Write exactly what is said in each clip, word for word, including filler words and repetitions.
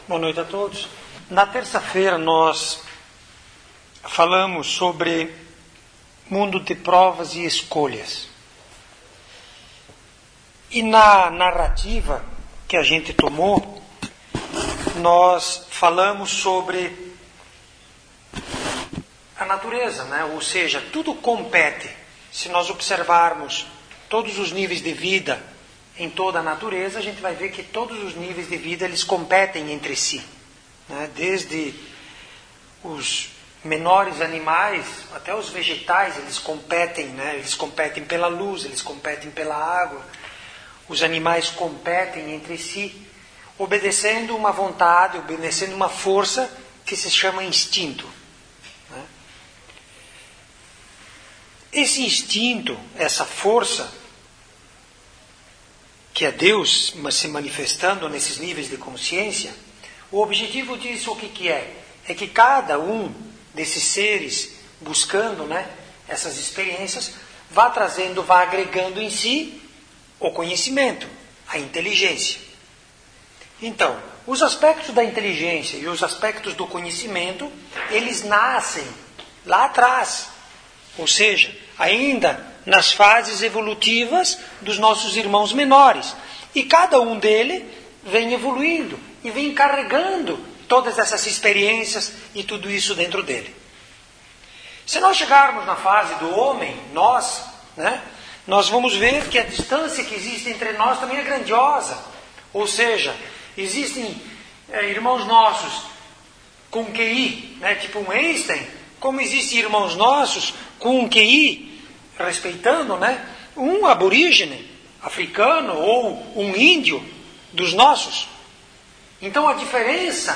Boa noite a todos. Na terça-feira nós falamos sobre mundo de provas e escolhas. E na narrativa que a gente tomou, nós falamos sobre a natureza, né? Ou seja, tudo compete. Se nós observarmos todos os níveis de vida em toda a natureza, a gente vai ver que todos os níveis de vida eles competem entre si, né? Desde os menores animais até os vegetais, eles competem, né? Eles competem pela luz, eles competem pela água. Os animais competem entre si, obedecendo uma vontade, obedecendo uma força que se chama instinto, né? Esse instinto, essa força, que é Deus se manifestando nesses níveis de consciência, o objetivo disso o que, que é? É que cada um desses seres, buscando, né, essas experiências, vá trazendo, vá agregando em si o conhecimento, a inteligência. Então, os aspectos da inteligência e os aspectos do conhecimento, eles nascem lá atrás, ou seja, ainda nas fases evolutivas dos nossos irmãos menores. E cada um deles vem evoluindo e vem carregando todas essas experiências e tudo isso dentro dele. Se nós chegarmos na fase do homem, nós, né, nós vamos ver que a distância que existe entre nós também é grandiosa. Ou seja, existem é, irmãos nossos com Q I, né, tipo um Einstein, como existem irmãos nossos com um Q I, respeitando, né, um aborígene africano ou um índio dos nossos. Então a diferença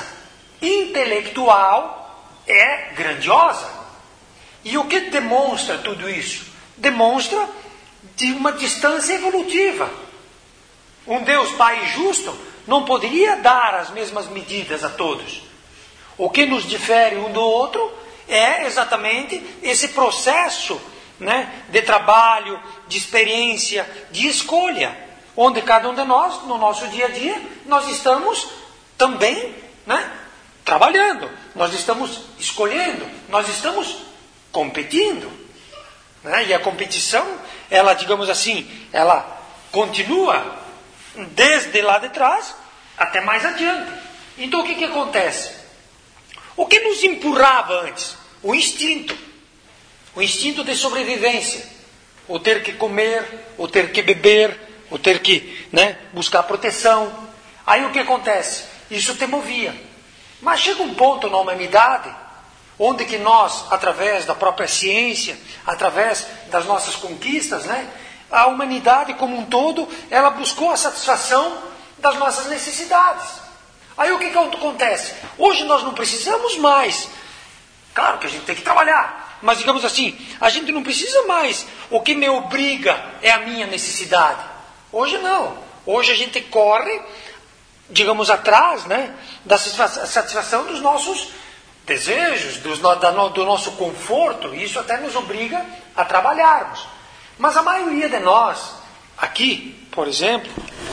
intelectual é grandiosa. E o que demonstra tudo isso? Demonstra de uma distância evolutiva. Um Deus Pai justo não poderia dar as mesmas medidas a todos. O que nos difere um do outro é exatamente esse processo, né, de trabalho, de experiência, de escolha, onde cada um de nós, no nosso dia a dia, nós estamos também, né, trabalhando, nós estamos escolhendo, nós estamos competindo, né? E a competição, ela, digamos assim, ela continua desde lá de trás até mais adiante. Então o que, que acontece? O que nos empurrava antes? O instinto. O instinto de sobrevivência. O ter que comer, o ter que beber, o ter que, né, buscar proteção. Aí o que acontece? Isso te movia. Mas chega um ponto na humanidade onde que nós, através da própria ciência, através das nossas conquistas, né, a humanidade como um todo, ela buscou a satisfação das nossas necessidades. Aí o que, que acontece? Hoje nós não precisamos mais. Claro que a gente tem que trabalhar. Mas, digamos assim, a gente não precisa mais. O que me obriga é a minha necessidade. Hoje não. Hoje a gente corre, digamos, atrás, né, da satisfação dos nossos desejos, dos, da, do nosso conforto. Isso até nos obriga a trabalharmos. Mas a maioria de nós, aqui, por exemplo,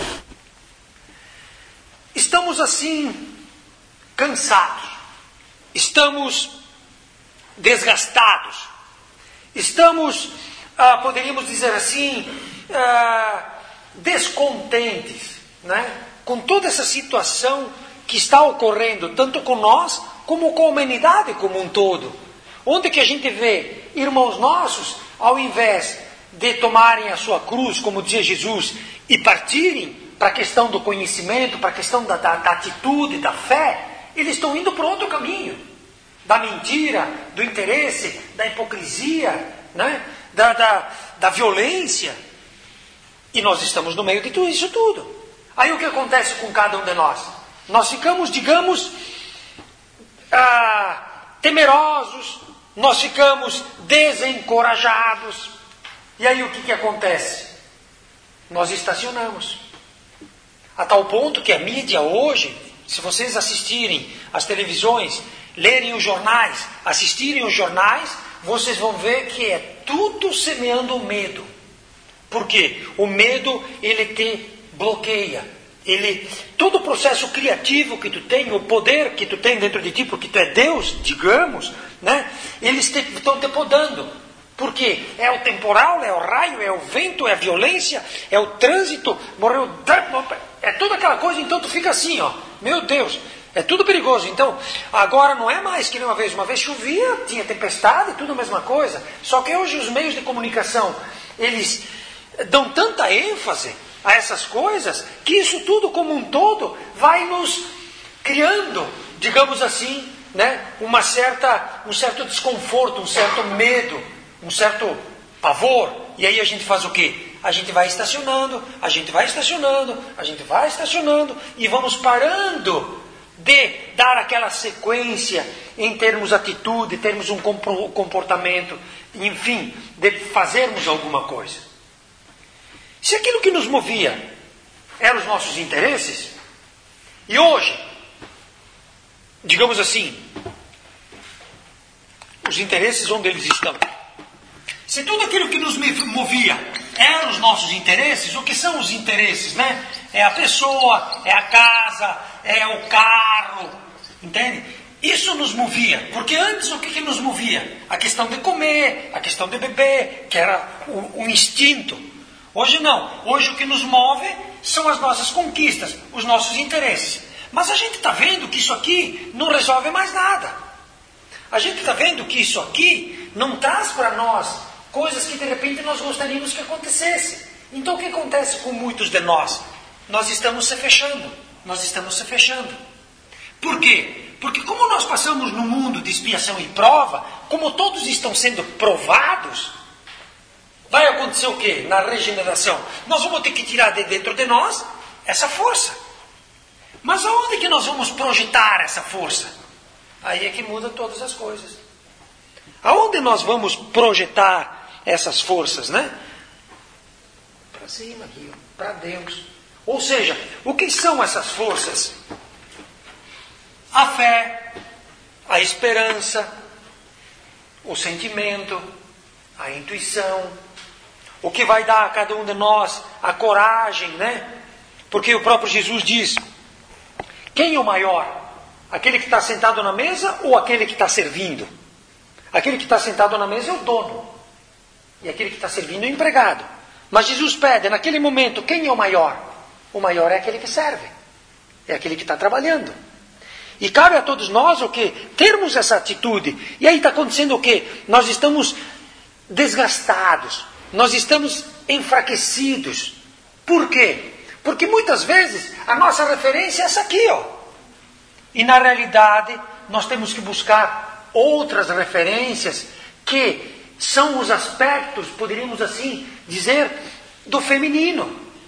estamos assim, cansados. Estamos desgastados. Estamos, ah, poderíamos dizer assim, ah, descontentes, né, com toda essa situação que está ocorrendo, tanto com nós, como com a humanidade como um todo. Onde que a gente vê irmãos nossos, ao invés de tomarem a sua cruz, como dizia Jesus, e partirem para a questão do conhecimento, para a questão da, da, da atitude, da fé, eles estão indo por outro caminho. Da mentira, do interesse, da hipocrisia, né? da, da, da violência. E nós estamos no meio de tudo isso tudo. Aí o que acontece com cada um de nós? Nós ficamos, digamos, ah, temerosos, nós ficamos desencorajados. E aí o que, que acontece? Nós estacionamos. A tal ponto que a mídia hoje, se vocês assistirem às televisões, lerem os jornais, assistirem os jornais, vocês vão ver que é tudo semeando o medo. Por quê? O medo, ele te bloqueia. ele, todo o processo criativo que tu tem, o poder que tu tem dentro de ti, porque tu é Deus, digamos, né? Eles te, estão te podando. Por quê? É o temporal, é o raio, é o vento, é a violência, é o trânsito, morreu, é toda aquela coisa, então tu fica assim, ó, meu Deus, é tudo perigoso. Então, agora não é mais que nem uma vez, uma vez chovia, tinha tempestade, tudo a mesma coisa, só que hoje os meios de comunicação, eles dão tanta ênfase a essas coisas, que isso tudo como um todo vai nos criando, digamos assim, né, uma certa, um certo desconforto, um certo medo, um certo pavor. E aí a gente faz o quê? A gente vai estacionando, a gente vai estacionando, a gente vai estacionando e vamos parando de dar aquela sequência em termos de atitude, termos um comportamento, enfim, de fazermos alguma coisa. Se aquilo que nos movia eram os nossos interesses, e hoje, digamos assim, os interesses onde eles estão. Se tudo aquilo que nos movia eram os nossos interesses, o que são os interesses, né? É a pessoa, é a casa, é o carro, entende? Isso nos movia, porque antes o que, que nos movia? A questão de comer, a questão de beber, que era o, o instinto. Hoje não, hoje o que nos move são as nossas conquistas, os nossos interesses. Mas a gente está vendo que isso aqui não resolve mais nada. A gente está vendo que isso aqui não traz para nós coisas que de repente nós gostaríamos que acontecesse. Então o que acontece com muitos de nós? Nós estamos se fechando, nós estamos se fechando. Por quê? Porque como nós passamos no mundo de expiação e prova, como todos estão sendo provados, vai acontecer o quê? Na regeneração, nós vamos ter que tirar de dentro de nós essa força. Mas aonde que nós vamos projetar essa força? Aí é que muda todas as coisas. Aonde nós vamos projetar essas forças, né? Para cima aqui, para Deus. Ou seja, o que são essas forças? A fé, a esperança, o sentimento, a intuição, o que vai dar a cada um de nós a coragem, né? Porque o próprio Jesus diz, quem é o maior? Aquele que está sentado na mesa ou aquele que está servindo? Aquele que está sentado na mesa é o dono. E aquele que está servindo é o empregado. Mas Jesus pede, naquele momento, quem é o maior? O maior é aquele que serve. É aquele que está trabalhando. E cabe a todos nós o quê? Termos essa atitude. E aí está acontecendo o quê? Nós estamos desgastados. Nós estamos enfraquecidos. Por quê? Porque muitas vezes a nossa referência é essa aqui, ó. E na realidade nós temos que buscar outras referências que são os aspectos, poderíamos assim dizer, do feminino.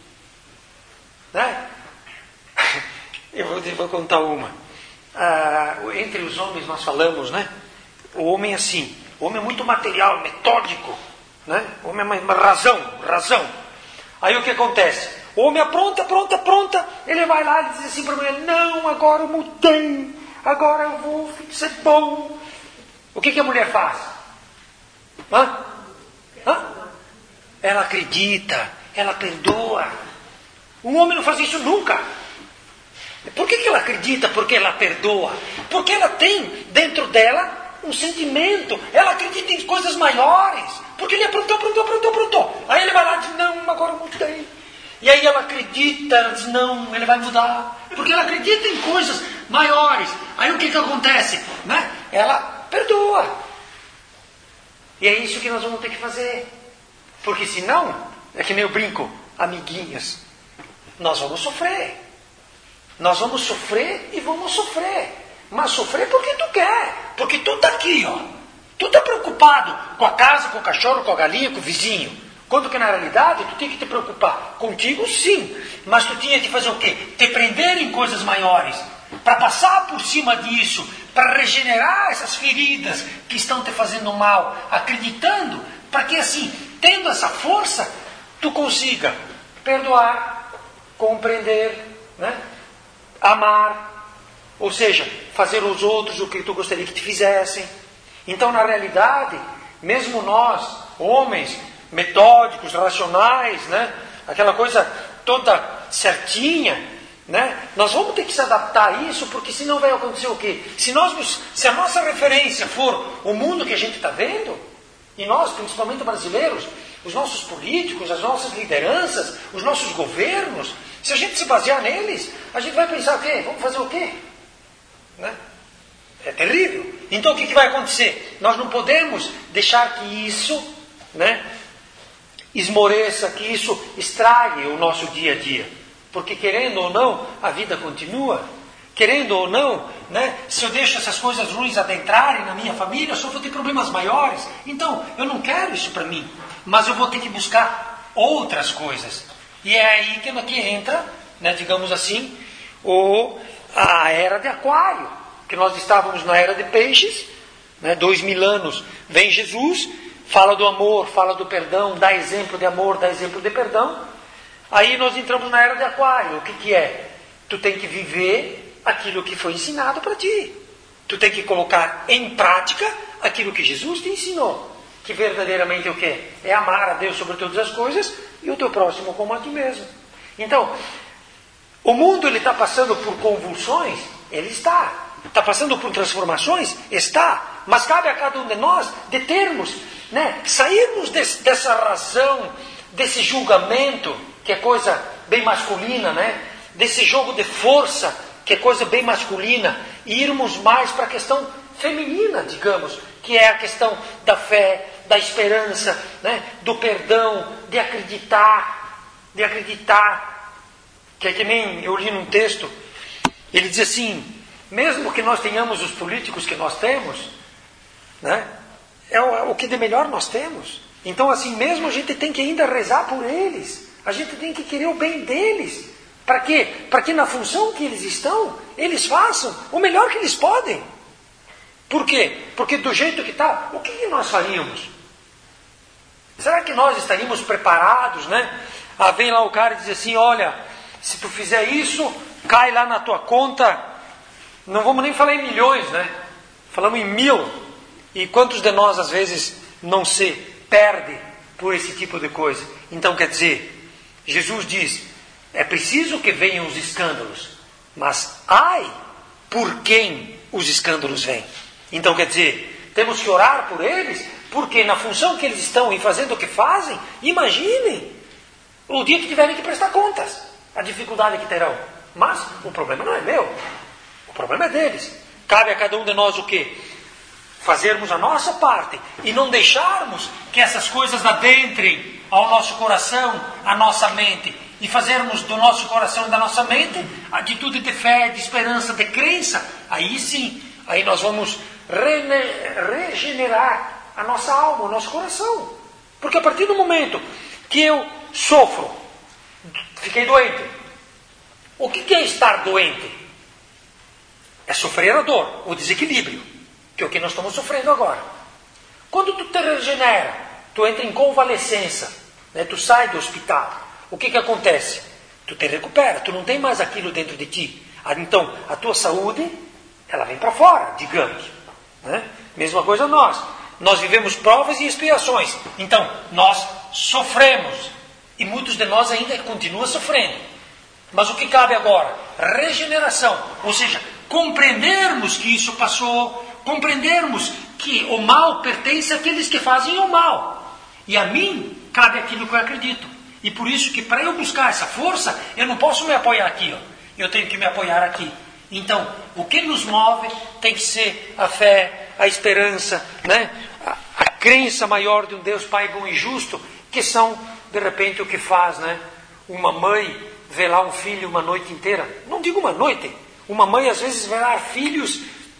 Né? Eu vou, eu vou contar uma. Ah, entre os homens nós falamos, né? O homem é assim, o homem é muito material, metódico, né? O homem é uma razão, razão. Aí o que acontece? O homem apronta, apronta, apronta, ele vai lá e diz assim para a mulher, não, agora eu mudei, agora eu vou ser bom. O que, que a mulher faz? Hã? Hã? Ela acredita, ela perdoa. Um homem não faz isso nunca. Por que, que ela acredita? Porque ela perdoa. Porque ela tem dentro dela um sentimento. Ela acredita em coisas maiores. Porque ele aprontou, aprontou, aprontou, aprontou. Aí ele vai lá e diz, não, agora eu mudei. E aí ela acredita, ela diz, não, ele vai mudar. Porque ela acredita em coisas maiores. Aí o que, que acontece? Né? Ela perdoa. E é isso que nós vamos ter que fazer. Porque senão, é que nem eu brinco, amiguinhos, nós vamos sofrer. Nós vamos sofrer e vamos sofrer. Mas sofrer porque tu quer. Porque tu está aqui, ó. Tu está preocupado com a casa, com o cachorro, com a galinha, com o vizinho. Quando que na realidade tu tinha que te preocupar contigo, sim. Mas tu tinha que fazer o quê? Te prender em coisas maiores. Para passar por cima disso. Para regenerar essas feridas que estão te fazendo mal. Acreditando. Para que assim, tendo essa força, tu consiga perdoar, compreender, né? Amar, ou seja, fazer aos outros o que tu gostaria que te fizessem. Então, na realidade, mesmo nós, homens, metódicos, racionais, né? Aquela coisa toda certinha, né? Nós vamos ter que se adaptar a isso, porque senão vai acontecer o quê? Se, nós, se a nossa referência for o mundo que a gente está vendo, e nós, principalmente brasileiros, os nossos políticos, as nossas lideranças, os nossos governos, se a gente se basear neles, a gente vai pensar o quê? Vamos fazer o quê? Né? É terrível. Então o que, que vai acontecer? Nós não podemos deixar que isso, né, esmoreça, que isso estrague o nosso dia a dia. Porque querendo ou não, a vida continua. Querendo ou não, né, se eu deixo essas coisas ruins adentrarem na minha família, eu só vou ter problemas maiores. Então, eu não quero isso para mim. Mas eu vou ter que buscar outras coisas. E é aí que aqui entra, né, digamos assim, o, a era de Aquário. Que nós estávamos na era de peixes, né, dois mil anos, vem Jesus, fala do amor, fala do perdão, dá exemplo de amor, dá exemplo de perdão. Aí nós entramos na era de Aquário. O que, que é? Tu tem que viver aquilo que foi ensinado para ti. Tu tem que colocar em prática aquilo que Jesus te ensinou. Que verdadeiramente o quê? É amar a Deus sobre todas as coisas e o teu próximo como a ti mesmo. Então, o mundo ele está passando por convulsões? Ele está. Está passando por transformações? Está. Mas cabe a cada um de nós determos, né, sairmos desse, dessa razão, desse julgamento, que é coisa bem masculina, né? Desse jogo de força, que é coisa bem masculina, e irmos mais para a questão feminina, digamos, que é a questão da fé, da esperança, né? Do perdão, de acreditar, de acreditar, que é que nem eu li num texto, ele diz assim, mesmo que nós tenhamos os políticos que nós temos, né? É o, é o que de melhor nós temos. Então assim mesmo a gente tem que ainda rezar por eles, a gente tem que querer o bem deles. Para quê? Para que na função que eles estão, eles façam o melhor que eles podem. Por quê? Porque do jeito que está, o que, que nós faríamos? Será que nós estaríamos preparados, né? Ah, vem lá o cara e diz assim, olha, se tu fizer isso, cai lá na tua conta, não vamos nem falar em milhões, né? Falamos em mil. E quantos de nós às vezes não se perde por esse tipo de coisa? Então quer dizer, Jesus diz, é preciso que venham os escândalos, mas ai por quem os escândalos vêm. Então quer dizer, temos que orar por eles, porque na função que eles estão e fazendo o que fazem, imaginem o dia que tiverem que prestar contas, a dificuldade que terão. Mas o problema não é meu, o problema é deles. Cabe a cada um de nós o quê? Fazermos a nossa parte e não deixarmos que essas coisas adentrem ao nosso coração, à nossa mente, e fazermos do nosso coração e da nossa mente atitude de fé, de esperança, de crença. Aí sim, aí nós vamos rene- regenerar a nossa alma, o nosso coração. Porque a partir do momento que eu sofro, fiquei doente. O que é estar doente? É sofrer a dor, o desequilíbrio, que é o que nós estamos sofrendo agora. Quando tu te regenera, tu entra em convalescença, né? Tu sai do hospital, o que que acontece? Tu te recupera, tu não tem mais aquilo dentro de ti. Então, a tua saúde, ela vem para fora, digamos, né? Mesma coisa nós. Nós vivemos provas e expiações. Então, nós sofremos. E muitos de nós ainda continuam sofrendo. Mas o que cabe agora? Regeneração. Ou seja, compreendermos que isso passou, compreendermos que o mal pertence àqueles que fazem o mal. E a mim cabe aquilo que eu acredito. E por isso que para eu buscar essa força, eu não posso me apoiar aqui. Ó. Eu tenho que me apoiar aqui. Então, o que nos move tem que ser a fé, a esperança, né? a, a crença maior de um Deus Pai bom e justo, que são, de repente, o que faz, né? Uma mãe velar um filho uma noite inteira. Não digo uma noite. Uma mãe, às vezes, velar filhos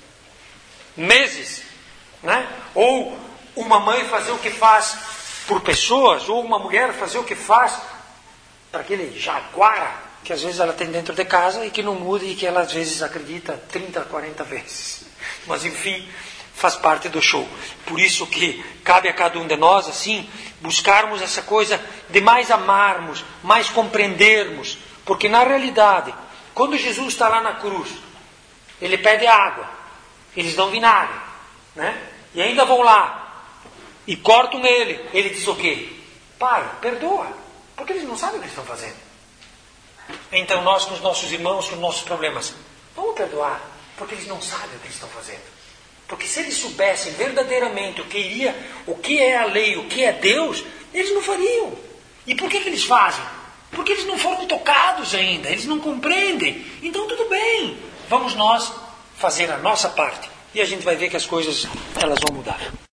meses. Né? Ou uma mãe fazer o que faz por pessoas, ou uma mulher fazer o que faz para aquele jaguara que às vezes ela tem dentro de casa e que não muda e que ela às vezes acredita trinta, quarenta vezes. Mas enfim, faz parte do show. Por isso que cabe a cada um de nós, assim, buscarmos essa coisa de mais amarmos, mais compreendermos. Porque na realidade, quando Jesus está lá na cruz, ele pede água, eles dão vinagre, né? E ainda vão lá e cortam ele. Ele diz o quê? Pai, perdoa, porque eles não sabem o que estão fazendo. Então nós com os nossos irmãos, com os nossos problemas, vamos perdoar, porque eles não sabem o que eles estão fazendo. Porque se eles soubessem verdadeiramente o que iria, o que é a lei, o que é Deus, eles não fariam. E por que, que eles fazem? Porque eles não foram tocados ainda, eles não compreendem. Então tudo bem, vamos nós fazer a nossa parte. E a gente vai ver que as coisas, elas vão mudar.